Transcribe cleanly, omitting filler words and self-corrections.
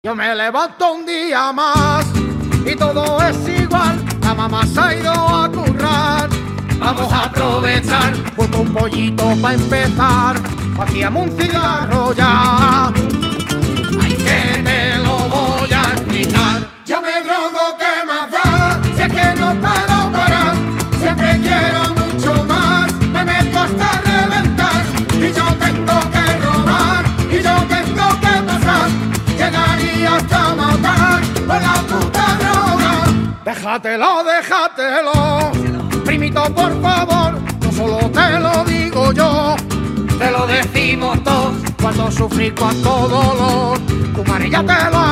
Yo me levanto un día más y todo es igual. La mamá se ha ido a currar. Vamos a aprovechar, busco un pollito para empezar. Hacíamos un cigarro ya. Ay, que te lo voy a explicar. Yo me drogo, ¿qué más da? Si es que no puedo parar. Siempre quiero mucho más. Me meto hasta reventar. Y yo tengo que robar. Y yo tengo que pasar. Llegaría hasta matar con la puta droga. Déjatelo, déjatelo, primito, por favor. No solo te lo digo yo, te lo decimos todos. Cuando sufrí, cuánto dolor, tu madre ya te lo